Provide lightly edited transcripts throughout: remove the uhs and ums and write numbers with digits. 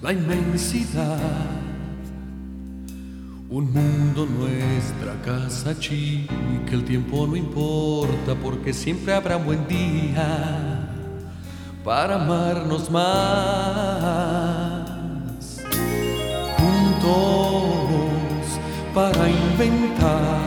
la inmensidad. Un mundo, nuestra casa chica, el tiempo no importa porque siempre habrá un buen día para amarnos más. Juntos para inventar,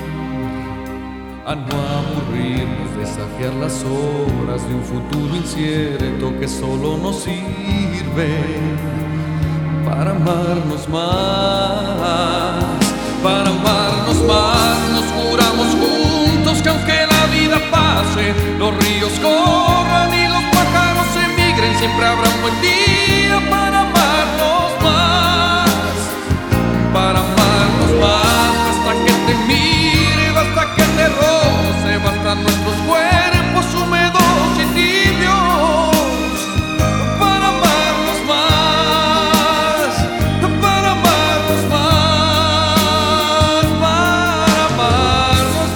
a no aburrirnos, desafiar las horas de un futuro incierto que solo nos sirve para amarnos más. Para amarnos más, nos juramos juntos que aunque la vida pase, los ríos corran y los pájaros emigren, siempre habrá un buen día para amarnos más. Para amarnos más, basta que te mire, basta que te roce, bastan nuestros cuerpos húmedos y tibios para amarnos más, para amarnos más, para amarnos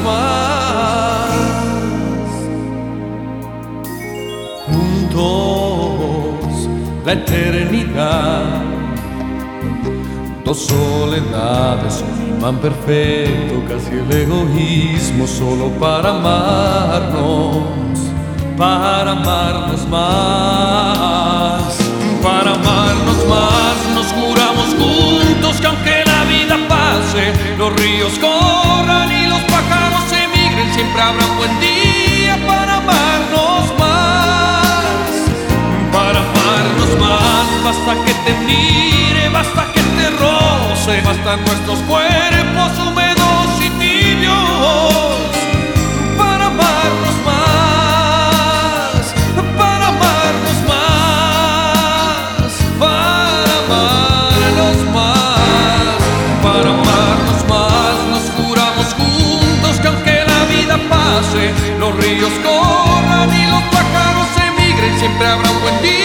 más. Juntos la eternidad, dos soledades, un imán perfecto, casi el egoísmo, solo para amarnos más. Para amarnos más, nos juramos juntos que aunque la vida pase, los ríos corran y los pájaros emigren, siempre habrá un buen día para amarnos más. Para amarnos más, basta que te mire, basta que te roce, bastan nuestros cuerpos húmedos y tibios para amarnos más, para amarnos más, para amarnos más. Para amarnos más, nos juramos juntos que aunque la vida pase, los ríos corran y los pájaros emigren, siempre habrá un buen día